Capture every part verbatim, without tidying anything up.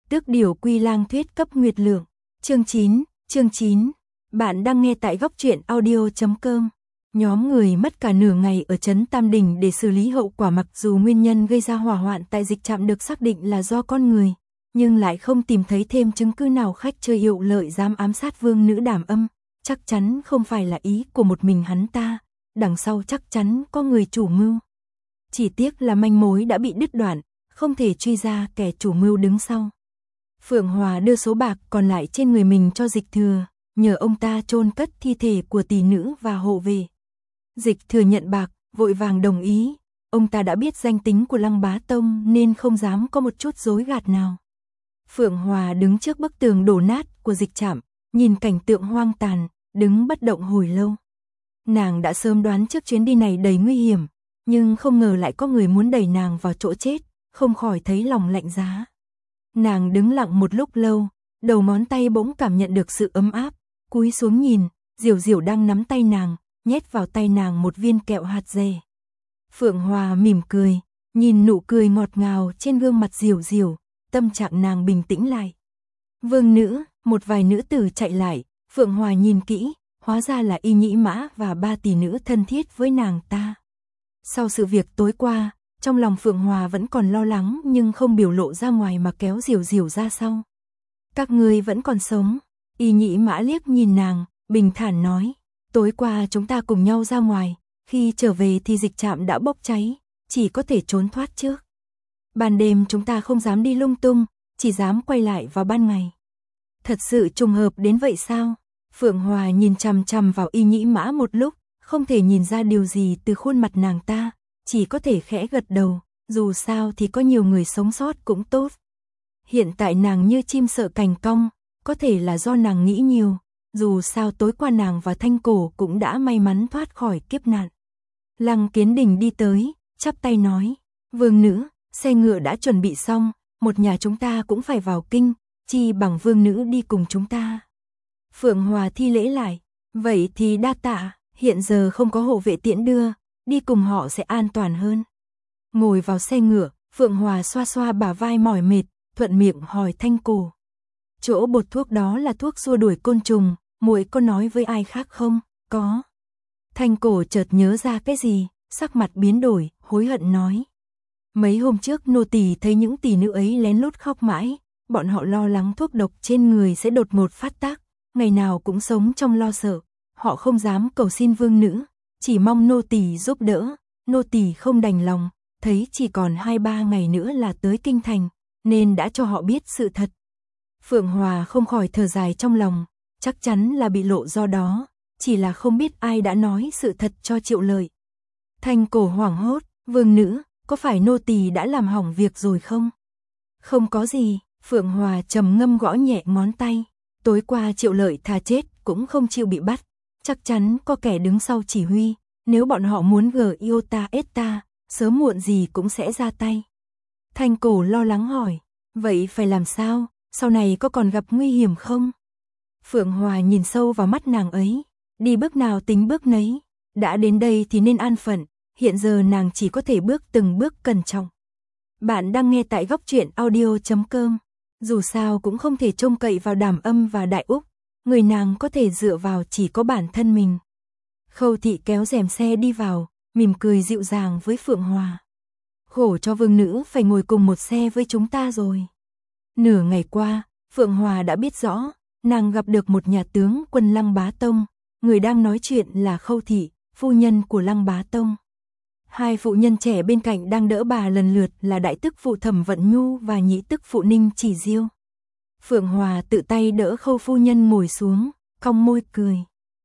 Tước điểu quy lang thuyết cấp nguyệt lượng. Chương chín, chương chín. Bạn đang nghe tại góc truyện audio chấm com. Nhóm người mất cả nửa ngày ở trấn Tam Đình để xử lý hậu quả, mặc dù nguyên nhân gây ra hỏa hoạn tại dịch trạm được xác định là do con người, nhưng lại không tìm thấy thêm chứng cứ nào khách chơi hiệu lợi dám ám sát vương nữ Đảm Âm. Chắc chắn không phải là ý của một mình hắn ta, đằng sau chắc chắn có người chủ mưu. Chỉ tiếc là manh mối đã bị đứt đoạn, không thể truy ra kẻ chủ mưu đứng sau. Phượng Hòa đưa số bạc còn lại trên người mình cho Dịch Thừa, nhờ ông ta chôn cất thi thể của tỷ nữ và hộ về. Dịch Thừa nhận bạc, vội vàng đồng ý, ông ta đã biết danh tính của Lăng Bá Tông nên không dám có một chút dối gạt nào. Phượng Hòa đứng trước bức tường đổ nát của dịch trạm, nhìn cảnh tượng hoang tàn, đứng bất động hồi lâu. Nàng đã sớm đoán trước chuyến đi này đầy nguy hiểm, nhưng không ngờ lại có người muốn đẩy nàng vào chỗ chết, không khỏi thấy lòng lạnh giá. Nàng đứng lặng một lúc lâu, đầu ngón tay bỗng cảm nhận được sự ấm áp, cúi xuống nhìn, Diểu Diểu đang nắm tay nàng, nhét vào tay nàng một viên kẹo hạt dẻ. Phượng Hòa mỉm cười, nhìn nụ cười ngọt ngào trên gương mặt Diểu Diểu, tâm trạng nàng bình tĩnh lại. Vương nữ, một vài nữ tử chạy lại, Phượng Hòa nhìn kỹ, hóa ra là Y Nhĩ Mã và ba tỷ nữ thân thiết với nàng ta. Sau sự việc tối qua, trong lòng Phượng Hòa vẫn còn lo lắng nhưng không biểu lộ ra ngoài mà kéo Diểu Diểu ra sau. Các ngươi vẫn còn sống. Y Nhĩ Mã liếc nhìn nàng, bình thản nói, tối qua chúng ta cùng nhau ra ngoài, khi trở về thì dịch trạm đã bốc cháy, chỉ có thể trốn thoát trước. Ban đêm chúng ta không dám đi lung tung, chỉ dám quay lại vào ban ngày. Thật sự trùng hợp đến vậy sao? Phượng Hòa nhìn chằm chằm vào Y Nhĩ Mã một lúc, không thể nhìn ra điều gì từ khuôn mặt nàng ta, chỉ có thể khẽ gật đầu, dù sao thì có nhiều người sống sót cũng tốt. Hiện tại nàng như chim sợ cành cong, có thể là do nàng nghĩ nhiều, dù sao tối qua nàng và Thanh Cổ cũng đã may mắn thoát khỏi kiếp nạn. Lăng Kiến Đình đi tới, chắp tay nói, vương nữ, xe ngựa đã chuẩn bị xong, một nhà chúng ta cũng phải vào kinh, chi bằng vương nữ đi cùng chúng ta. Phượng Hòa thi lễ lại, vậy thì đa tạ, hiện giờ không có hộ vệ tiễn đưa, đi cùng họ sẽ an toàn hơn. Ngồi vào xe ngựa, Phượng Hòa xoa xoa bả vai mỏi mệt, thuận miệng hỏi Thanh Cổ. Chỗ bột thuốc đó là thuốc xua đuổi côn trùng, muội có nói với ai khác không? Có. Thanh Cổ chợt nhớ ra cái gì, sắc mặt biến đổi, hối hận nói. Mấy hôm trước nô tỳ thấy những tỷ nữ ấy lén lút khóc mãi, bọn họ lo lắng thuốc độc trên người sẽ đột ngột phát tác, ngày nào cũng sống trong lo sợ, họ không dám cầu xin vương nữ, chỉ mong nô tỳ giúp đỡ, nô tỳ không đành lòng, thấy chỉ còn hai ba ngày nữa là tới kinh thành, nên đã cho họ biết sự thật. Phượng Hòa không khỏi thở dài trong lòng, chắc chắn là bị lộ do đó, chỉ là không biết ai đã nói sự thật cho Triệu Lợi. Thanh Cổ hoảng hốt, vương nữ, có phải nô tỳ đã làm hỏng việc rồi không? Không có gì, Phượng Hòa trầm ngâm gõ nhẹ ngón tay, tối qua Triệu Lợi thà chết cũng không chịu bị bắt, chắc chắn có kẻ đứng sau chỉ huy, nếu bọn họ muốn gờ iota eta, sớm muộn gì cũng sẽ ra tay. Thanh Cổ lo lắng hỏi, vậy phải làm sao, sau này có còn gặp nguy hiểm không? Phượng Hòa nhìn sâu vào mắt nàng ấy, đi bước nào tính bước nấy, đã đến đây thì nên an phận, hiện giờ nàng chỉ có thể bước từng bước cẩn trọng. Bạn đang nghe tại góc truyện audio chấm com, dù sao cũng không thể trông cậy vào Đảm Âm và Đại Úc, người nàng có thể dựa vào chỉ có bản thân mình. Khâu thị kéo rèm xe đi vào, mỉm cười dịu dàng với Phượng Hòa. Khổ cho vương nữ phải ngồi cùng một xe với chúng ta rồi. Nửa ngày qua, Phượng Hòa đã biết rõ, nàng gặp được một nhà tướng quân Lăng Bá Tông, người đang nói chuyện là Khâu thị, phu nhân của Lăng Bá Tông. Hai phụ nhân trẻ bên cạnh đang đỡ bà lần lượt là đại tức phụ Thẩm Vận Nhu và nhị tức phụ Ninh Chỉ Diêu. Phượng Hòa tự tay đỡ Khâu phu nhân ngồi xuống, cong môi cười.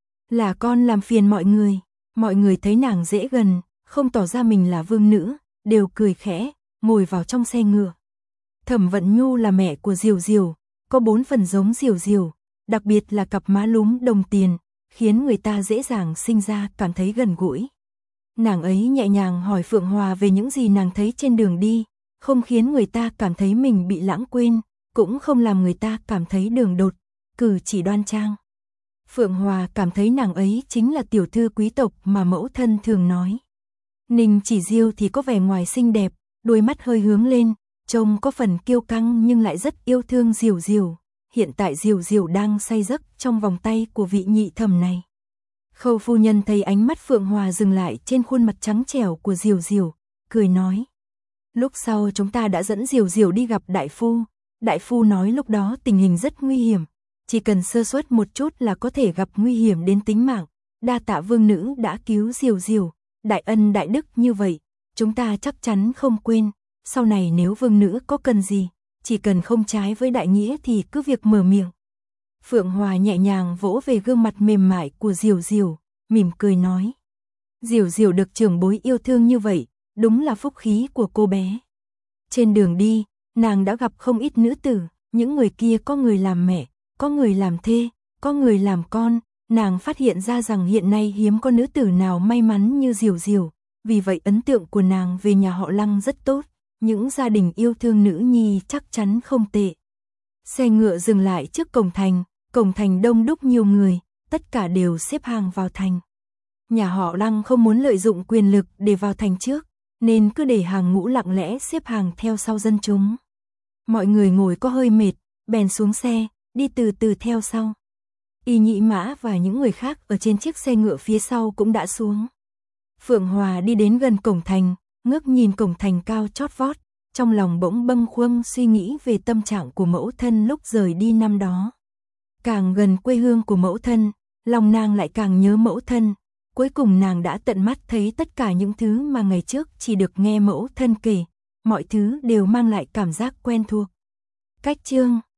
Là con làm phiền mọi người, mọi người thấy nàng dễ gần, không tỏ ra mình là vương nữ, đều cười khẽ, ngồi vào trong xe ngựa. Thẩm Vận Nhu là mẹ của Diểu Diểu, có bốn phần giống Diểu Diểu, đặc biệt là cặp má lúm đồng tiền, khiến người ta dễ dàng sinh ra cảm thấy gần gũi. Nàng ấy nhẹ nhàng hỏi Phượng Hòa về những gì nàng thấy trên đường đi, không khiến người ta cảm thấy mình bị lãng quên, cũng không làm người ta cảm thấy đường đột, cử chỉ đoan trang. Phượng Hòa cảm thấy nàng ấy chính là tiểu thư quý tộc mà mẫu thân thường nói. Ninh Chỉ Diêu thì có vẻ ngoài xinh đẹp, đôi mắt hơi hướng lên, trông có phần kiêu căng nhưng lại rất yêu thương Diều Diều. Hiện tại Diều Diều đang say giấc trong vòng tay của vị nhị thẩm này. Khâu phu nhân thấy ánh mắt Phượng Hòa dừng lại trên khuôn mặt trắng trẻo của Diều Diều, cười nói. Lúc sau chúng ta đã dẫn Diều Diều đi gặp đại phu. Đại phu nói lúc đó tình hình rất nguy hiểm, chỉ cần sơ suất một chút là có thể gặp nguy hiểm đến tính mạng. Đa tạ vương nữ đã cứu Diều Diều, đại ân đại đức như vậy, chúng ta chắc chắn không quên. Sau này nếu vương nữ có cần gì, chỉ cần không trái với đại nghĩa thì cứ việc mở miệng. Phượng Hòa nhẹ nhàng vỗ về gương mặt mềm mại của Diều Diều, mỉm cười nói. Diều Diều được trưởng bối yêu thương như vậy, đúng là phúc khí của cô bé. Trên đường đi, nàng đã gặp không ít nữ tử, những người kia có người làm mẹ, có người làm thê, có người làm con. Nàng phát hiện ra rằng hiện nay hiếm có nữ tử nào may mắn như Diều Diều, vì vậy ấn tượng của nàng về nhà họ Lăng rất tốt, những gia đình yêu thương nữ nhi chắc chắn không tệ. Xe ngựa dừng lại trước cổng thành, cổng thành đông đúc nhiều người, tất cả đều xếp hàng vào thành. Nhà họ Lăng không muốn lợi dụng quyền lực để vào thành trước, nên cứ để hàng ngũ lặng lẽ xếp hàng theo sau dân chúng. Mọi người ngồi có hơi mệt, bèn xuống xe, đi từ từ theo sau. Y Nhị Mã và những người khác ở trên chiếc xe ngựa phía sau cũng đã xuống. Phượng Hòa đi đến gần cổng thành, ngước nhìn cổng thành cao chót vót, trong lòng bỗng bâng khuâng suy nghĩ về tâm trạng của mẫu thân lúc rời đi năm đó. Càng gần quê hương của mẫu thân, lòng nàng lại càng nhớ mẫu thân. Cuối cùng nàng đã tận mắt thấy tất cả những thứ mà ngày trước chỉ được nghe mẫu thân kể, mọi thứ đều mang lại cảm giác quen thuộc. Cách chương